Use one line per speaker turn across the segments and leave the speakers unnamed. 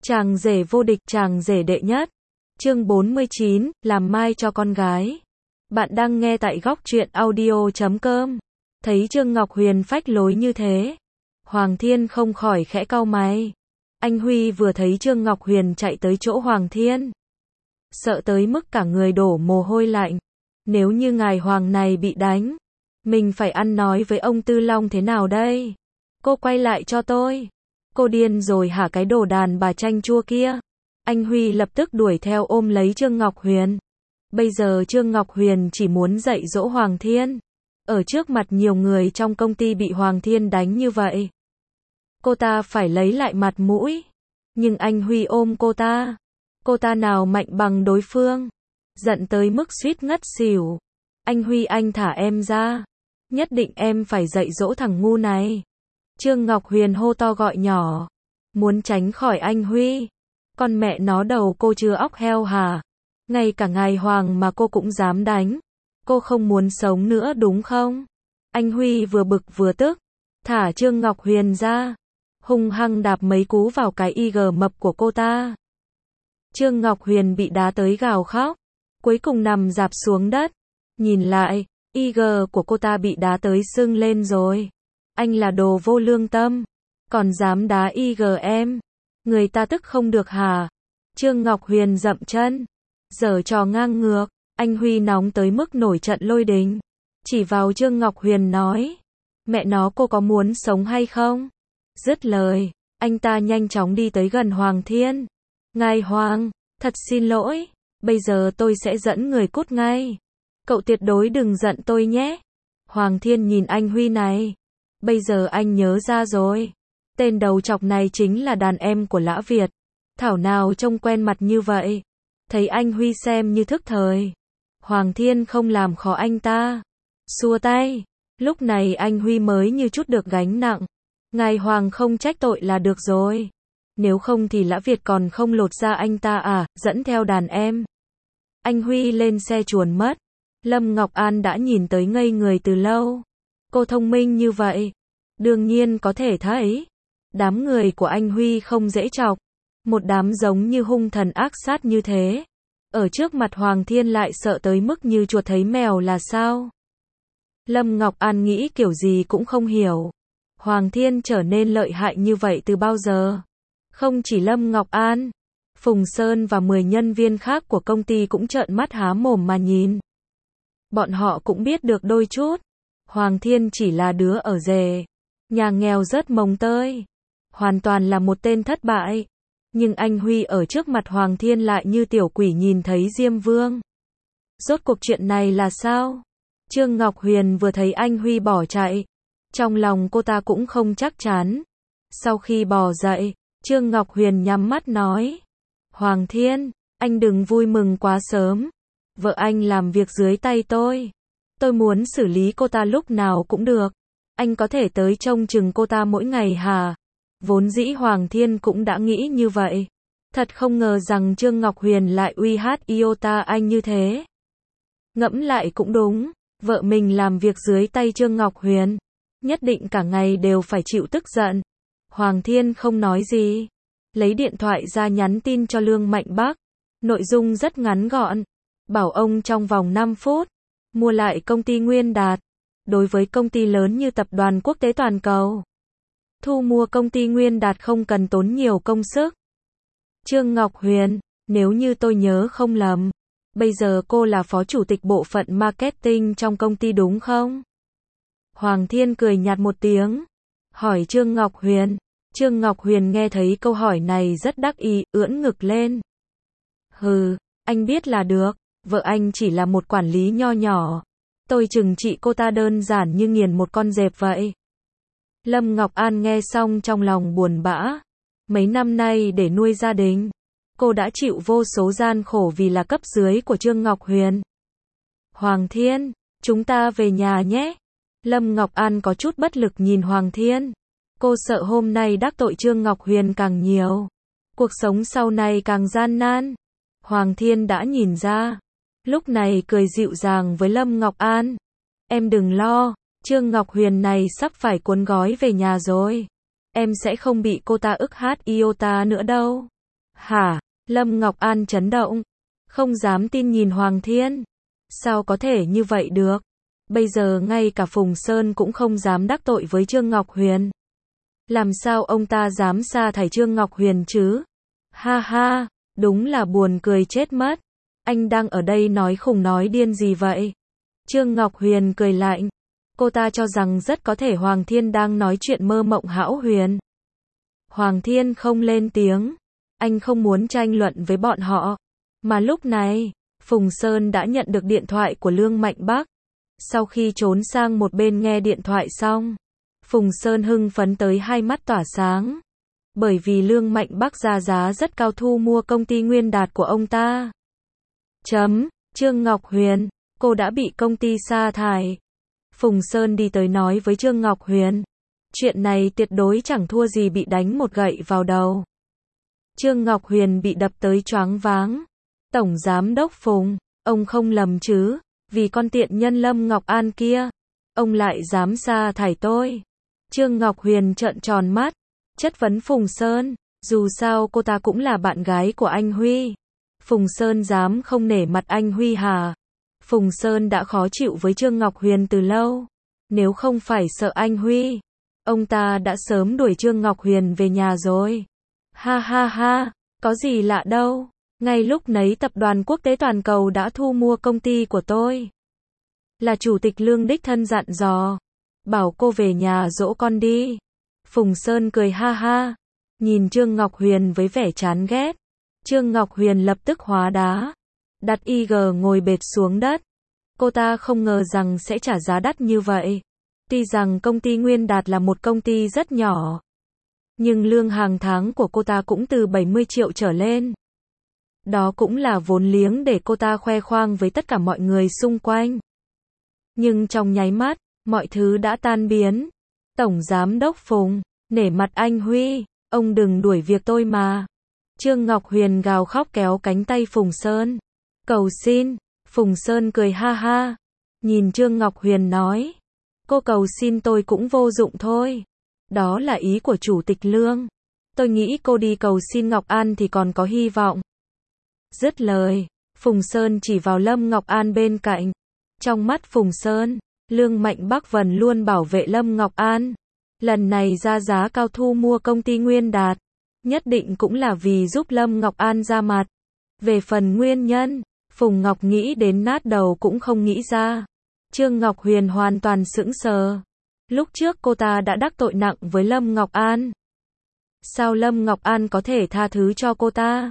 Chàng rể vô địch, chàng rể đệ nhất. Chương 49, làm mai cho con gái. Bạn đang nghe tại góc truyện audio.com. Thấy Trương Ngọc Huyền phách lối như thế, Hoàng Thiên không khỏi khẽ cau mày. Anh Huy vừa thấy Trương Ngọc Huyền chạy tới chỗ Hoàng Thiên, sợ tới mức cả người đổ mồ hôi lạnh. Nếu như ngài Hoàng này bị đánh, mình phải ăn nói với ông Tư Long thế nào đây? Cô quay lại cho tôi. Cô điên rồi hả cái đồ đàn bà chanh chua kia? Anh Huy lập tức đuổi theo ôm lấy Trương Ngọc Huyền. Bây giờ Trương Ngọc Huyền chỉ muốn dạy dỗ Hoàng Thiên. Ở trước mặt nhiều người trong công ty bị Hoàng Thiên đánh như vậy, cô ta phải lấy lại mặt mũi. Nhưng anh Huy ôm cô ta nào mạnh bằng đối phương. Giận tới mức suýt ngất xỉu. Anh Huy, anh thả em ra. Nhất định em phải dạy dỗ thằng ngu này. Trương Ngọc Huyền hô to gọi nhỏ, muốn tránh khỏi anh Huy. Con mẹ nó, đầu cô chưa óc heo hả? Ngay cả ngài Hoàng mà cô cũng dám đánh. Cô không muốn sống nữa đúng không? Anh Huy vừa bực vừa tức, thả Trương Ngọc Huyền ra, hung hăng đạp mấy cú vào cái IG mập của cô ta. Trương Ngọc Huyền bị đá tới gào khóc, cuối cùng nằm rạp xuống đất. Nhìn lại, IG của cô ta bị đá tới sưng lên rồi. Anh là đồ vô lương tâm, còn dám đá IG em. Người ta tức không được hả? Trương Ngọc Huyền dậm chân, giở trò ngang ngược. Anh Huy nóng tới mức nổi trận lôi đình, chỉ vào Trương Ngọc Huyền nói, mẹ nó, cô có muốn sống hay không? Dứt lời, anh ta nhanh chóng đi tới gần Hoàng Thiên. Ngài Hoàng, thật xin lỗi, bây giờ tôi sẽ dẫn người cút ngay. Cậu tuyệt đối đừng giận tôi nhé. Hoàng Thiên nhìn anh Huy này, bây giờ anh nhớ ra rồi. Tên đầu chọc này chính là đàn em của Lã Việt. Thảo nào trông quen mặt như vậy. Thấy anh Huy xem như thức thời, Hoàng Thiên không làm khó anh ta, xua tay. Lúc này anh Huy mới như chút được gánh nặng. Ngài Hoàng không trách tội là được rồi. Nếu không thì Lã Việt còn không lột ra anh ta à, dẫn theo đàn em. Anh Huy lên xe chuồn mất. Lâm Ngọc An đã nhìn tới ngây người từ lâu. Cô thông minh như vậy, đương nhiên có thể thấy. Đám người của anh Huy không dễ chọc. Một đám giống như hung thần ác sát như thế, ở trước mặt Hoàng Thiên lại sợ tới mức như chuột thấy mèo là sao? Lâm Ngọc An nghĩ kiểu gì cũng không hiểu. Hoàng Thiên trở nên lợi hại như vậy từ bao giờ? Không chỉ Lâm Ngọc An, Phùng Sơn và 10 nhân viên khác của công ty cũng trợn mắt há mồm mà nhìn. Bọn họ cũng biết được đôi chút. Hoàng Thiên chỉ là đứa ở rể, nhà nghèo rớt mồng tơi, hoàn toàn là một tên thất bại. Nhưng anh Huy ở trước mặt Hoàng Thiên lại như tiểu quỷ nhìn thấy Diêm Vương. Rốt cuộc chuyện này là sao? Trương Ngọc Huyền vừa thấy anh Huy bỏ chạy, trong lòng cô ta cũng không chắc chắn. Sau khi bò dậy, Trương Ngọc Huyền nhắm mắt nói, Hoàng Thiên, anh đừng vui mừng quá sớm. Vợ anh làm việc dưới tay tôi muốn xử lý cô ta lúc nào cũng được. Anh có thể tới trông chừng cô ta mỗi ngày hả? Vốn dĩ Hoàng Thiên cũng đã nghĩ như vậy. Thật không ngờ rằng Trương Ngọc Huyền lại uy hát iota anh như thế. Ngẫm lại cũng đúng, vợ mình làm việc dưới tay Trương Ngọc Huyền, nhất định cả ngày đều phải chịu tức giận. Hoàng Thiên không nói gì, lấy điện thoại ra nhắn tin cho Lương Mạnh Bắc. Nội dung rất ngắn gọn, bảo ông trong vòng 5 phút, mua lại công ty Nguyên Đạt. Đối với công ty lớn như tập đoàn quốc tế toàn cầu, thu mua công ty Nguyên Đạt không cần tốn nhiều công sức. Trương Ngọc Huyền, nếu như tôi nhớ không lầm, bây giờ cô là phó chủ tịch bộ phận marketing trong công ty đúng không? Hoàng Thiên cười nhạt một tiếng, hỏi Trương Ngọc Huyền. Trương Ngọc Huyền nghe thấy câu hỏi này rất đắc ý, ưỡn ngực lên. Hừ, anh biết là được, vợ anh chỉ là một quản lý nho nhỏ. Tôi trừng trị cô ta đơn giản như nghiền một con dẹp vậy. Lâm Ngọc An nghe xong trong lòng buồn bã. Mấy năm nay để nuôi gia đình, cô đã chịu vô số gian khổ vì là cấp dưới của Trương Ngọc Huyền. Hoàng Thiên, chúng ta về nhà nhé. Lâm Ngọc An có chút bất lực nhìn Hoàng Thiên. Cô sợ hôm nay đắc tội Trương Ngọc Huyền càng nhiều, cuộc sống sau này càng gian nan. Hoàng Thiên đã nhìn ra, lúc này cười dịu dàng với Lâm Ngọc An. Em đừng lo, Trương Ngọc Huyền này sắp phải cuốn gói về nhà rồi. Em sẽ không bị cô ta ức hát iota nữa đâu. Hả? Lâm Ngọc An chấn động, không dám tin nhìn Hoàng Thiên. Sao có thể như vậy được? Bây giờ ngay cả Phùng Sơn cũng không dám đắc tội với Trương Ngọc Huyền. Làm sao ông ta dám sa thải Trương Ngọc Huyền chứ? Ha ha, đúng là buồn cười chết mất. Anh đang ở đây nói khùng nói điên gì vậy? Trương Ngọc Huyền cười lạnh. Cô ta cho rằng rất có thể Hoàng Thiên đang nói chuyện mơ mộng hão huyền. Hoàng Thiên không lên tiếng. Anh không muốn tranh luận với bọn họ. Mà lúc này, Phùng Sơn đã nhận được điện thoại của Lương Mạnh Bắc. Sau khi trốn sang một bên nghe điện thoại xong, Phùng Sơn hưng phấn tới hai mắt tỏa sáng. Bởi vì Lương Mạnh Bắc ra giá rất cao thu mua công ty Nguyên Đạt của ông ta. Trương Ngọc Huyền, cô đã bị công ty sa thải. Phùng Sơn đi tới nói với Trương Ngọc Huyền. Chuyện này tuyệt đối chẳng thua gì bị đánh một gậy vào đầu. Trương Ngọc Huyền bị đập tới choáng váng. Tổng Giám đốc Phùng, ông không lầm chứ, vì con tiện nhân Lâm Ngọc An kia, ông lại dám sa thải tôi. Trương Ngọc Huyền trợn tròn mắt, chất vấn Phùng Sơn, dù sao cô ta cũng là bạn gái của anh Huy. Phùng Sơn dám không nể mặt anh Huy hả? Phùng Sơn đã khó chịu với Trương Ngọc Huyền từ lâu. Nếu không phải sợ anh Huy, ông ta đã sớm đuổi Trương Ngọc Huyền về nhà rồi. Ha ha ha, có gì lạ đâu. Ngay lúc nấy tập đoàn quốc tế toàn cầu đã thu mua công ty của tôi. Là chủ tịch Lương đích thân dặn dò. Bảo cô về nhà dỗ con đi. Phùng Sơn cười ha ha. Nhìn Trương Ngọc Huyền với vẻ chán ghét. Trương Ngọc Huyền lập tức hóa đá. Đặt IG ngồi bệt xuống đất. Cô ta không ngờ rằng sẽ trả giá đắt như vậy. Tuy rằng công ty Nguyên Đạt là một công ty rất nhỏ, nhưng lương hàng tháng của cô ta cũng từ 70 triệu trở lên. Đó cũng là vốn liếng để cô ta khoe khoang với tất cả mọi người xung quanh. Nhưng trong nháy mắt, mọi thứ đã tan biến. Tổng Giám đốc Phùng, nể mặt anh Huy, ông đừng đuổi việc tôi mà. Trương Ngọc Huyền gào khóc kéo cánh tay Phùng Sơn. Cầu xin. Phùng Sơn cười ha ha. Nhìn Trương Ngọc Huyền nói. Cô cầu xin tôi cũng vô dụng thôi. Đó là ý của Chủ tịch Lương. Tôi nghĩ cô đi cầu xin Ngọc An thì còn có hy vọng. Dứt lời, Phùng Sơn chỉ vào Lâm Ngọc An bên cạnh. Trong mắt Phùng Sơn, Lương Mạnh Bắc vẫn luôn bảo vệ Lâm Ngọc An. Lần này ra giá cao thu mua công ty Nguyên Đạt, nhất định cũng là vì giúp Lâm Ngọc An ra mặt. Về phần nguyên nhân, Phùng Ngọc nghĩ đến nát đầu cũng không nghĩ ra. Trương Ngọc Huyền hoàn toàn sững sờ. Lúc trước cô ta đã đắc tội nặng với Lâm Ngọc An. Sao Lâm Ngọc An có thể tha thứ cho cô ta?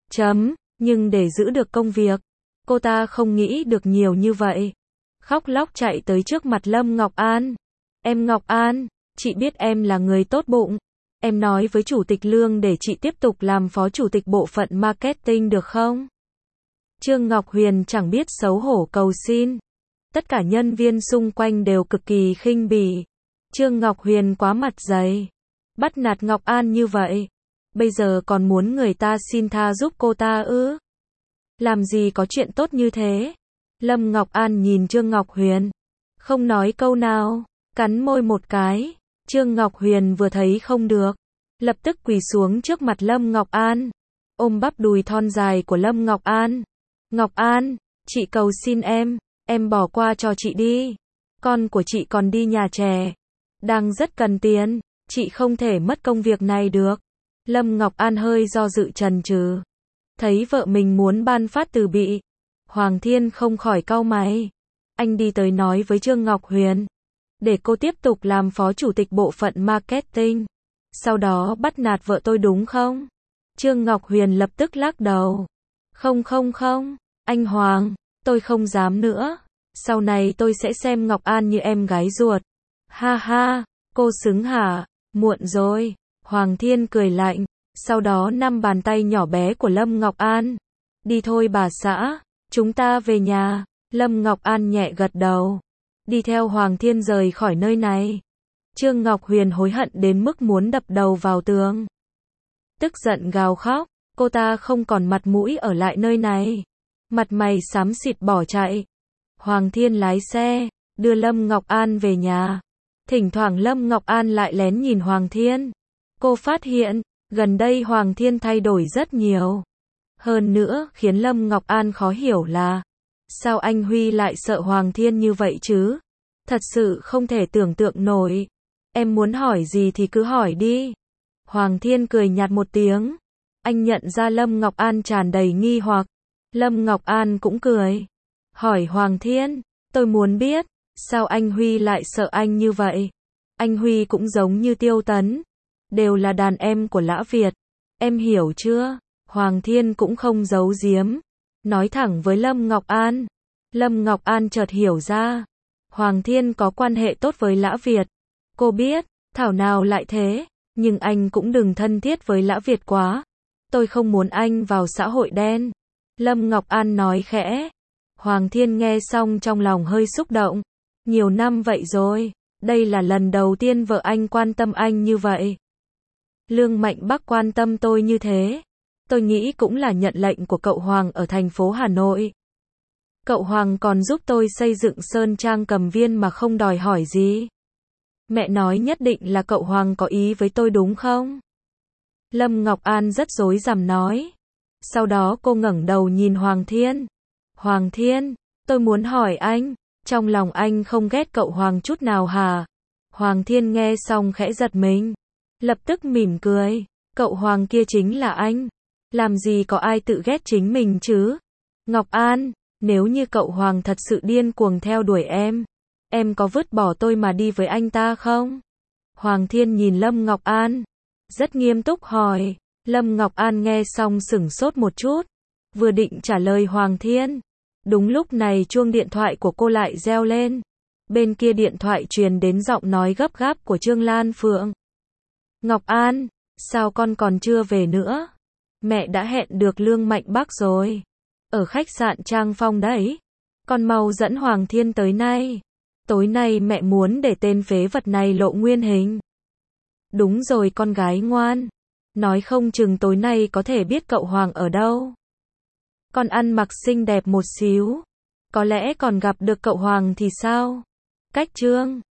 Nhưng để giữ được công việc, cô ta không nghĩ được nhiều như vậy. Khóc lóc chạy tới trước mặt Lâm Ngọc An. Em Ngọc An, chị biết em là người tốt bụng. Em nói với Chủ tịch Lương để chị tiếp tục làm phó chủ tịch bộ phận marketing được không? Trương Ngọc Huyền chẳng biết xấu hổ cầu xin. Tất cả nhân viên xung quanh đều cực kỳ khinh bỉ. Trương Ngọc Huyền quá mặt dày. Bắt nạt Ngọc An như vậy. Bây giờ còn muốn người ta xin tha giúp cô ta ư? Làm gì có chuyện tốt như thế? Lâm Ngọc An nhìn Trương Ngọc Huyền. Không nói câu nào. Cắn môi một cái. Trương Ngọc Huyền vừa thấy không được, lập tức quỳ xuống trước mặt Lâm Ngọc An. Ôm bắp đùi thon dài của Lâm Ngọc An. Ngọc An, chị cầu xin em bỏ qua cho chị đi. Con của chị còn đi nhà trẻ. Đang rất cần tiền, chị không thể mất công việc này được. Lâm Ngọc An hơi do dự chần chừ. Thấy vợ mình muốn ban phát từ bị. Hoàng Thiên không khỏi cau mày. Anh đi tới nói với Trương Ngọc Huyền. Để cô tiếp tục làm phó chủ tịch bộ phận marketing. Sau đó bắt nạt vợ tôi đúng không? Trương Ngọc Huyền lập tức lắc đầu. Không, anh Hoàng, tôi không dám nữa. Sau này tôi sẽ xem Ngọc An như em gái ruột. Ha ha, cô xứng hả? Muộn rồi. Hoàng Thiên cười lạnh. Sau đó nắm bàn tay nhỏ bé của Lâm Ngọc An. Đi thôi bà xã, chúng ta về nhà. Lâm Ngọc An nhẹ gật đầu. Đi theo Hoàng Thiên rời khỏi nơi này. Trương Ngọc Huyền hối hận đến mức muốn đập đầu vào tường. Tức giận gào khóc, cô ta không còn mặt mũi ở lại nơi này. Mặt mày xám xịt bỏ chạy. Hoàng Thiên lái xe, đưa Lâm Ngọc An về nhà. Thỉnh thoảng Lâm Ngọc An lại lén nhìn Hoàng Thiên. Cô phát hiện, Gần đây Hoàng Thiên thay đổi rất nhiều. Hơn nữa, khiến Lâm Ngọc An khó hiểu là, sao anh Huy lại sợ Hoàng Thiên như vậy chứ? Thật sự không thể tưởng tượng nổi. Em muốn hỏi gì thì cứ hỏi đi. Hoàng Thiên cười nhạt một tiếng. Anh nhận ra Lâm Ngọc An tràn đầy nghi hoặc. Lâm Ngọc An cũng cười. Hỏi Hoàng Thiên, tôi muốn biết, sao anh Huy lại sợ anh như vậy? Anh Huy cũng giống như Tiêu Tấn. Đều là đàn em của Lã Việt. Em hiểu chưa? Hoàng Thiên cũng không giấu giếm. Nói thẳng với Lâm Ngọc An. Lâm Ngọc An chợt hiểu ra. Hoàng Thiên có quan hệ tốt với Lã Việt. Cô biết, thảo nào lại thế. Nhưng anh cũng đừng thân thiết với Lã Việt quá. Tôi không muốn anh vào xã hội đen. Lâm Ngọc An nói khẽ. Hoàng Thiên nghe xong trong lòng hơi xúc động. Nhiều năm vậy rồi. Đây là lần đầu tiên vợ anh quan tâm anh như vậy. Lương Mạnh Bắc quan tâm tôi như thế. Tôi nghĩ cũng là nhận lệnh của cậu Hoàng ở thành phố Hà Nội. Cậu Hoàng còn giúp tôi xây dựng Sơn Trang Cầm Viên mà không đòi hỏi gì. Mẹ nói nhất định là cậu Hoàng có ý với tôi đúng không? Lâm Ngọc An rất rối rắm nói. Sau đó cô ngẩng đầu nhìn Hoàng Thiên. Hoàng Thiên, tôi muốn hỏi anh, trong lòng anh không ghét cậu Hoàng chút nào hả? Hoàng Thiên nghe xong khẽ giật mình. Lập tức mỉm cười. Cậu Hoàng kia chính là anh. Làm gì có ai tự ghét chính mình chứ? Ngọc An, nếu như cậu Hoàng thật sự điên cuồng theo đuổi em có vứt bỏ tôi mà đi với anh ta không? Hoàng Thiên nhìn Lâm Ngọc An. Rất nghiêm túc hỏi. Lâm Ngọc An nghe xong sửng sốt một chút. Vừa định trả lời Hoàng Thiên. Đúng lúc này chuông điện thoại của cô lại reo lên. Bên kia điện thoại truyền đến giọng nói gấp gáp của Trương Lan Phượng. Ngọc An, sao con còn chưa về nữa? Mẹ đã hẹn được Lương Mạnh Bắc rồi. Ở khách sạn Trang Phong đấy. Con mau dẫn Hoàng Thiên tới nay. Tối nay mẹ muốn để tên phế vật này lộ nguyên hình. Đúng rồi con gái ngoan. Nói không chừng tối nay có thể biết cậu Hoàng ở đâu. Con ăn mặc xinh đẹp một xíu. Có lẽ còn gặp được cậu Hoàng thì sao? Cách Trương